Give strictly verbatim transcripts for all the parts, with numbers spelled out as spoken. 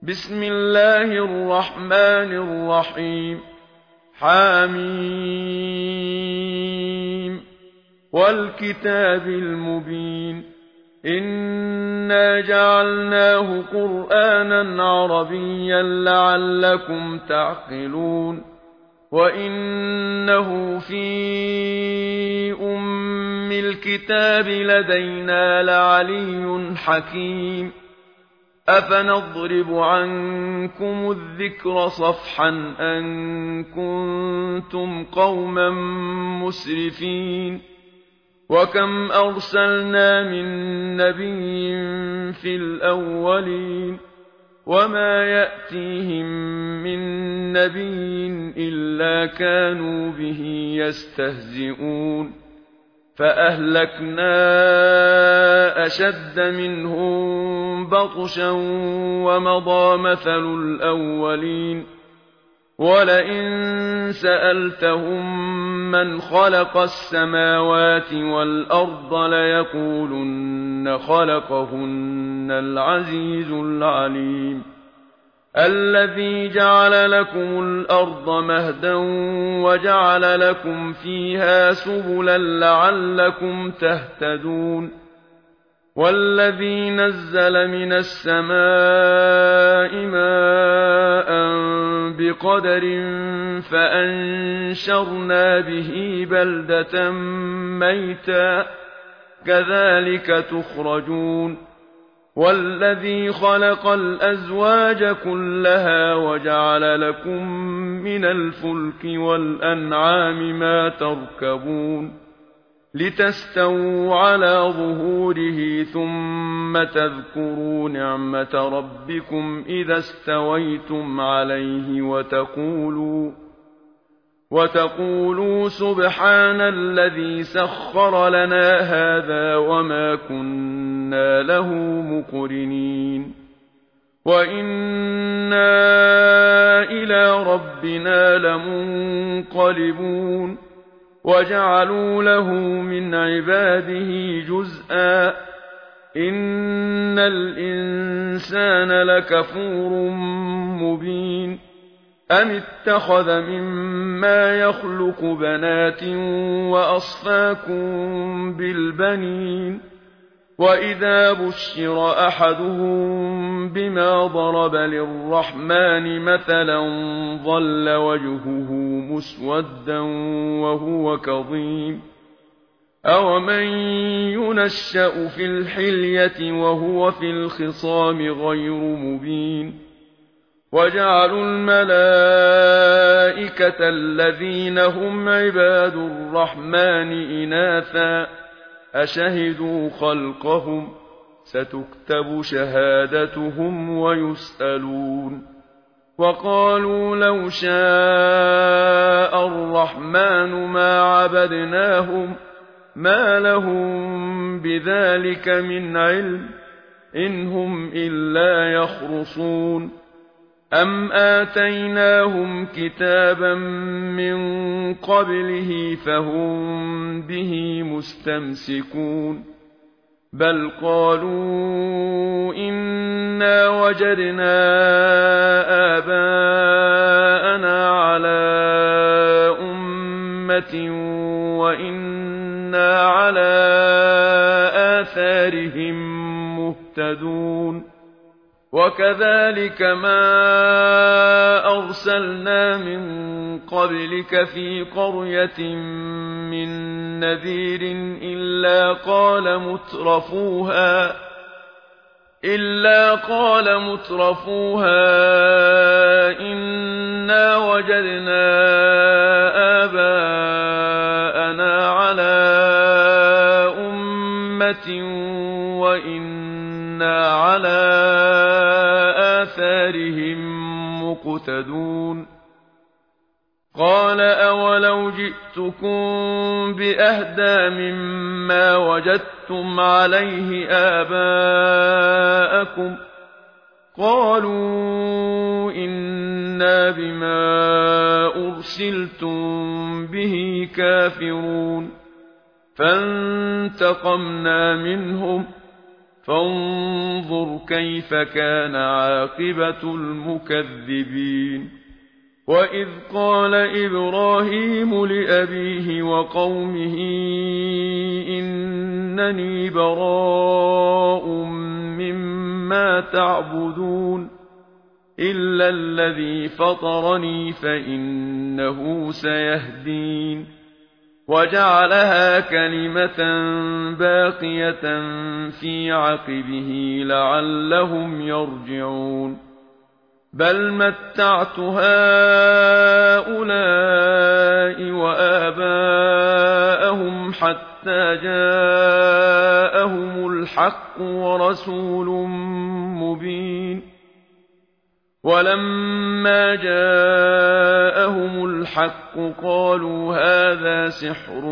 بسم الله الرحمن الرحيم حميم والكتاب المبين إنا جعلناه قرآنا عربيا لعلكم تعقلون وإنه في أم الكتاب لدينا لعلي حكيم أفنضرب عنكم الذكر صفحا أن كنتم قوما مسرفين وكم أرسلنا من نبي في الأولين وما يأتيهم من نبي إلا كانوا به يستهزئون فأهلكنا أشد منهم بطشا ومضى مثل الأولين ولئن سألتهم من خلق السماوات والأرض ليقولن خلقهن العزيز العليم الذي جعل لكم الأرض مهدا وجعل لكم فيها سبلا لعلكم تهتدون والذي نزل من السماء ماء بقدر فأنشرنا به بلدة ميتا كذلك تخرجون والذي خلق الأزواج كلها وجعل لكم من الفلك والأنعام ما تركبون لتستووا على ظهوره ثم تذكروا نعمة ربكم إذا استويتم عليه وتقولوا وتقولوا سبحان الذي سخر لنا هذا وما كنا له مقرنين وإنا إلى ربنا لمنقلبون وجعلوا له من عباده جزءا إن الإنسان لكفور مبين أم اتخذ مما يخلق بنات وأصفاكم بالبنين وإذا بشر أحدهم بما ضرب للرحمن مثلا ظل وجهه مسودا وهو كظيم أومن ينشأ في الحلية وهو في الخصام غير مبين وجعلوا الملائكة الذين هم عباد الرحمن إناثا أشهدوا خلقهم ستكتب شهادتهم ويسألون وقالوا لو شاء الرحمن ما عبدناهم ما لهم بذلك من علم إن هم إلا يخرصون أم آتيناهم كتابا من قبله فهم به مستمسكون بل قالوا إنا وجدنا آباءنا على أمة وإنا على آثارهم مهتدون وكذلك ما أرسلنا من قبلك في قرية من نذير إلا قال مترفوها إلا قال مترفوها إنا وجدنا آباءنا على أمة وإنا على آثارهم مقتدون قال أولو جئتكم بأهدى مما وجدتم عليه آباءكم قالوا إنا بما أرسلتم به كافرون فانتقمنا منهم فانظر كيف كان عاقبة المكذبين وإذ قال إبراهيم لأبيه وقومه إنني براء مما تعبدون إلا الذي فطرني فإنه سيهدين وجعلها كلمة باقية في عقبه لعلهم يرجعون بل متعت هؤلاء وآباءهم حتى جاءهم الحق ورسول مبين ولما جاءهم الحق قالوا هذا سحر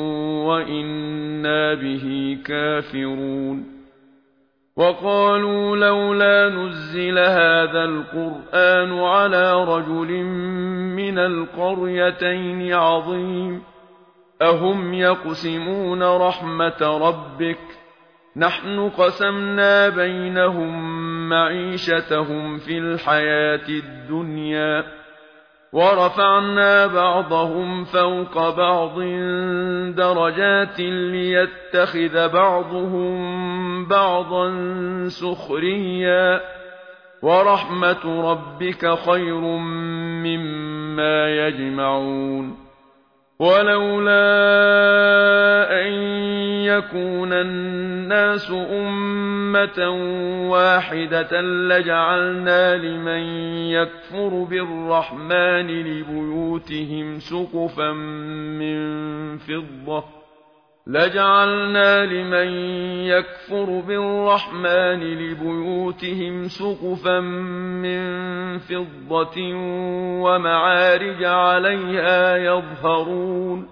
وإنا به كافرون وقالوا لولا نزل هذا القرآن على رجل من القريتين عظيم أهم يقسمون رحمة ربك نحن قسمنا بينهم معيشتهم في الحياة الدنيا ورفعنا بعضهم فوق بعض درجات ليتخذ بعضهم بعضا سخريا ورحمة ربك خير مما يجمعون ولولا أن يكون الناس أمة واحدة لجعلنا لمن يكفر بالرحمن لبيوتهم سقفا من فضة لجعلنا لمن يكفر بالرحمن لبيوتهم سقفا من فضة ومعارج عليها يظهرون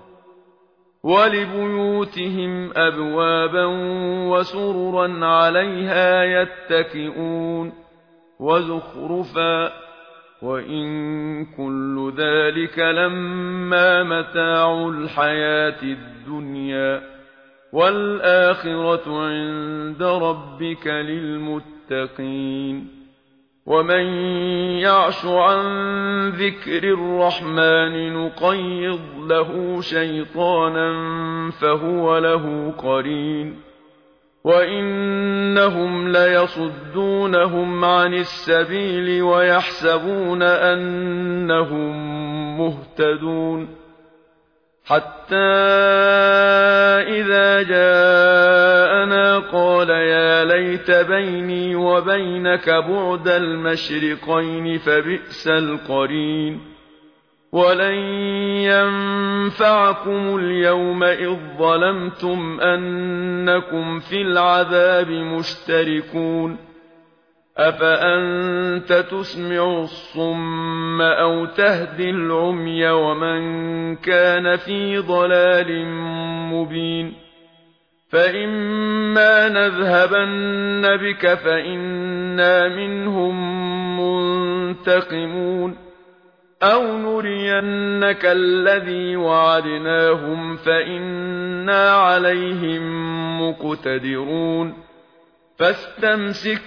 ولبيوتهم أبوابا وسررا عليها يتكئون وزخرفا وإن كل ذلك لما متاع الحياة الدنيا والآخرة عند ربك للمتقين ومن يعش عن ذكر الرحمن نقيض له شيطانا فهو له قرين وإنهم ليصدونهم عن السبيل ويحسبون أنهم مهتدون حتى إذا جاءنا قال يا ليت بيني وبينك بعد المشرقين فبئس القرين ولن ينفعكم اليوم إذ ظلمتم أنكم في العذاب مشتركون أفأنت تسمع الصم أو تهدي العمي ومن كان في ضلال مبين فإما نذهبن بك فإنا منهم منتقمون أو نرينك الذي وعدناهم فإنا عليهم مقتدرون فاستمسك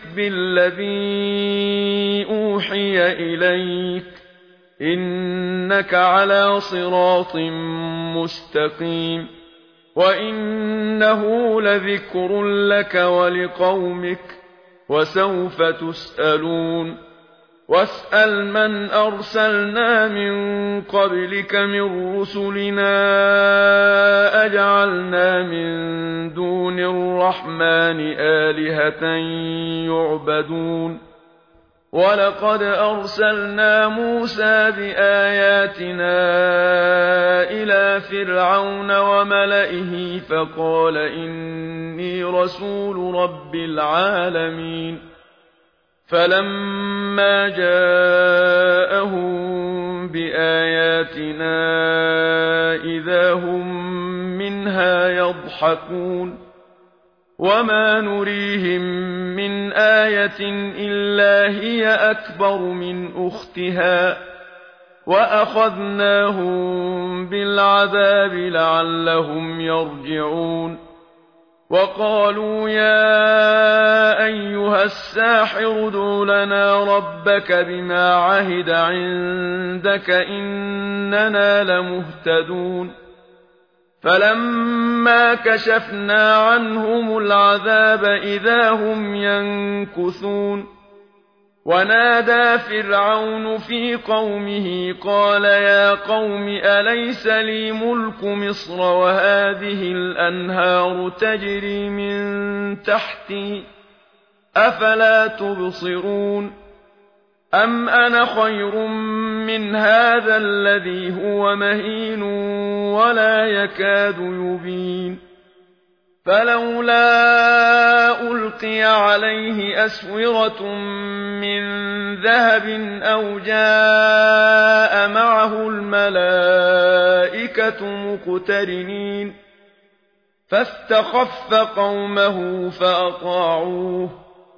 بالذي أوحي إليك إنك على صراط مستقيم وإنه لذكر لك ولقومك وسوف تسألون واسأل من أرسلنا من قبلك من رسلنا أجعلنا من دون الرحمن آلهة يعبدون ولقد أرسلنا موسى بآياتنا إلى فرعون وملئه فقال إني رسول رب العالمين فلما جاءهم بآياتنا إذا هم منها يضحكون وما نريهم من آية إلا هي أكبر من أختها وأخذناهم بالعذاب لعلهم يرجعون وقالوا يا أيها الساحر ادع لنا ربك بما عهد عندك إننا لمهتدون فلما كشفنا عنهم العذاب إذا هم ينكثون ونادى فرعون في قومه قال يا قوم أليس لي ملك مصر وهذه الأنهار تجري من تحتي أفلا تبصرون أم أنا خير من هذا الذي هو مهين ولا يكاد يبين فلولا ألقي عليه أسورة من ذهب أو جاء معه الملائكة مقترنين فاستخف قومه فأطاعوه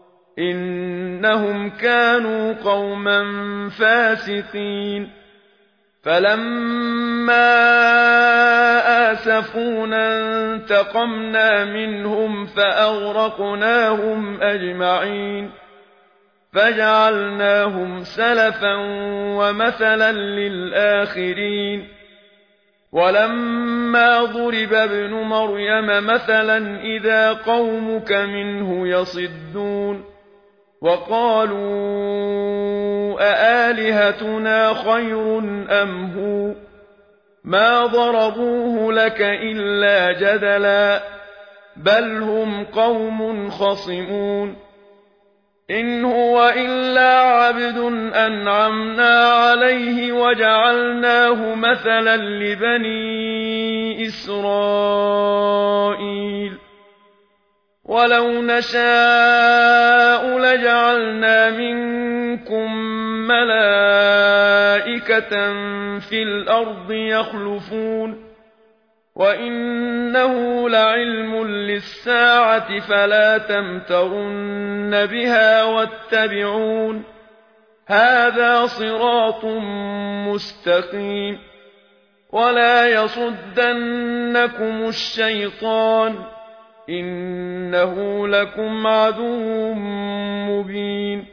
إنهم كانوا قوما فاسقين فلما آسفونا انتقمنا منهم فأغرقناهم أجمعين فجعلناهم سلفا ومثلا للآخرين ولما ضرب ابن مريم مثلا إذا قومك منه يصدون وقالوا أآلهتنا خير أم هو ما ضربوه لك إلا جدلا بل هم قوم خصمون إن هو إلا عبد أنعمنا عليه وجعلناه مثلا لبني إسرائيل ولو نشاء لجعلنا منكم ملائكة في الأرض يخلفون وإنه لعلم للساعة فلا تمترن بها واتبعون هذا صراط مستقيم ولا يصدنكم الشيطان إنه لكم عدو مبين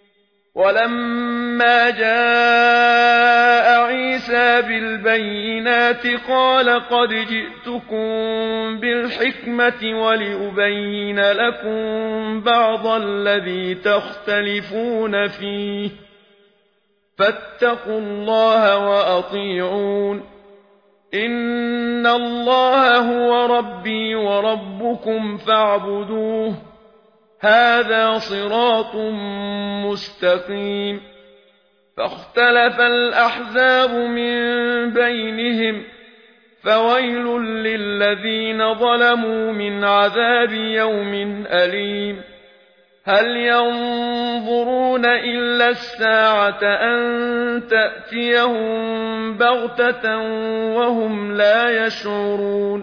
ولما جاء عيسى بالبينات قال قد جئتكم بالحكمة ولأبين لكم بعض الذي تختلفون فيه فاتقوا الله وأطيعون إن الله هو ربي وربكم فاعبدوه هذا صراط مستقيم فاختلف الأحزاب من بينهم فويل للذين ظلموا من عذاب يوم أليم هل ينظرون إلا الساعة أن تأتيهم بغتة وهم لا يشعرون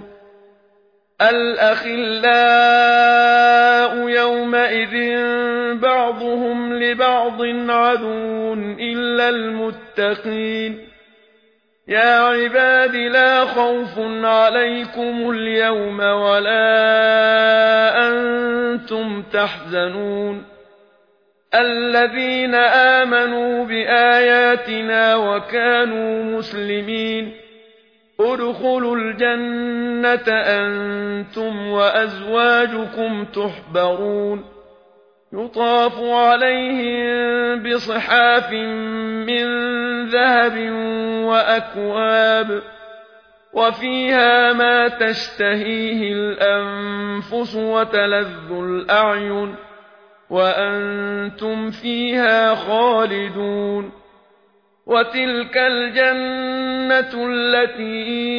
الأخلاء يومئذ بعضهم لبعض عدو إلا المتقين يا عباد لا خوف عليكم اليوم ولا أنتم تحزنون الذين آمنوا بآياتنا وكانوا مسلمين ادخلوا الجنة أنتم وأزواجكم تحبرون يطاف عليهم بصحاف من ذهب وأكواب وفيها ما تشتهيه الأنفس وتلذ الأعين وأنتم فيها خالدون وتلك الجنة التي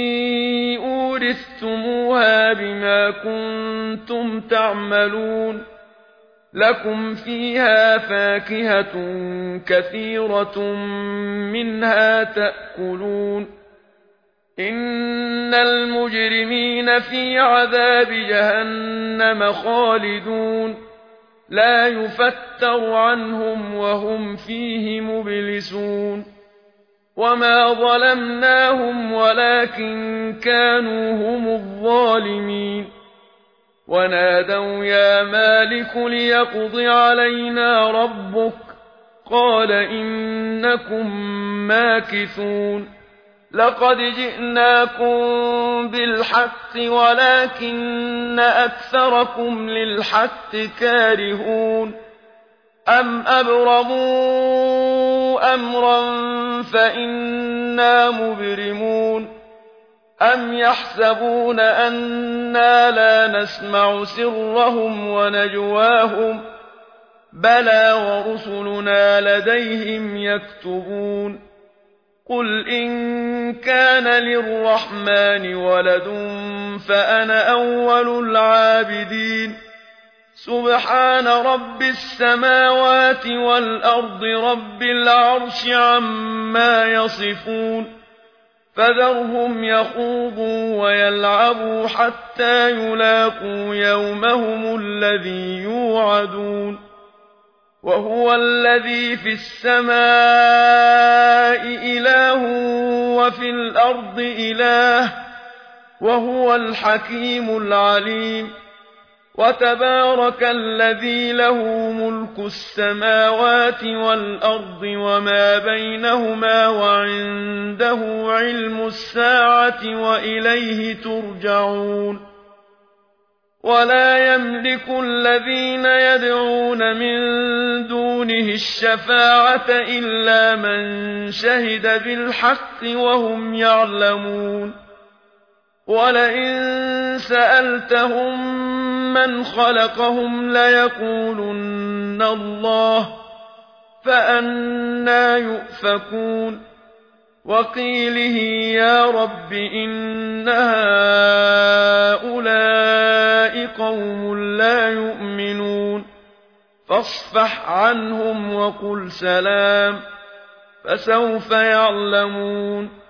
أورثتموها بما كنتم تعملون لكم فيها فاكهة كثيرة منها تأكلون إن المجرمين في عذاب جهنم خالدون لا يفتر عنهم وهم فيه مبلسون وما ظلمناهم ولكن كانوا هم الظالمين ونادوا يا مالك ليقض علينا ربك قال إنكم ماكثون لقد جئناكم بالحق ولكن أكثركم للحق كارهون أم أبرموا أمرا فإنا مبرمون أم يحسبون أنا لا نسمع سرهم ونجواهم بلى ورسلنا لديهم يكتبون قل إن كان للرحمن ولد فأنا أول العابدين سبحان رب السماوات والأرض رب العرش عما يصفون فذرهم يخوضوا ويلعبوا حتى يلاقوا يومهم الذي يوعدون وهو الذي في السماء إله وفي الأرض إله وهو الحكيم العليم وتبارك الذي له ملك السماوات والأرض وما بينهما وعنده علم الساعة وإليه ترجعون ولا يملك الذين يدعون من دونه الشفاعة إلا من شهد بالحق وهم يعلمون ولئن سألتهم من خلقهم ليقولن الله فأنى يؤفكون وقيله يا رب إن هؤلاء قوم لا يؤمنون فاصفح عنهم وقل سلام فسوف يعلمون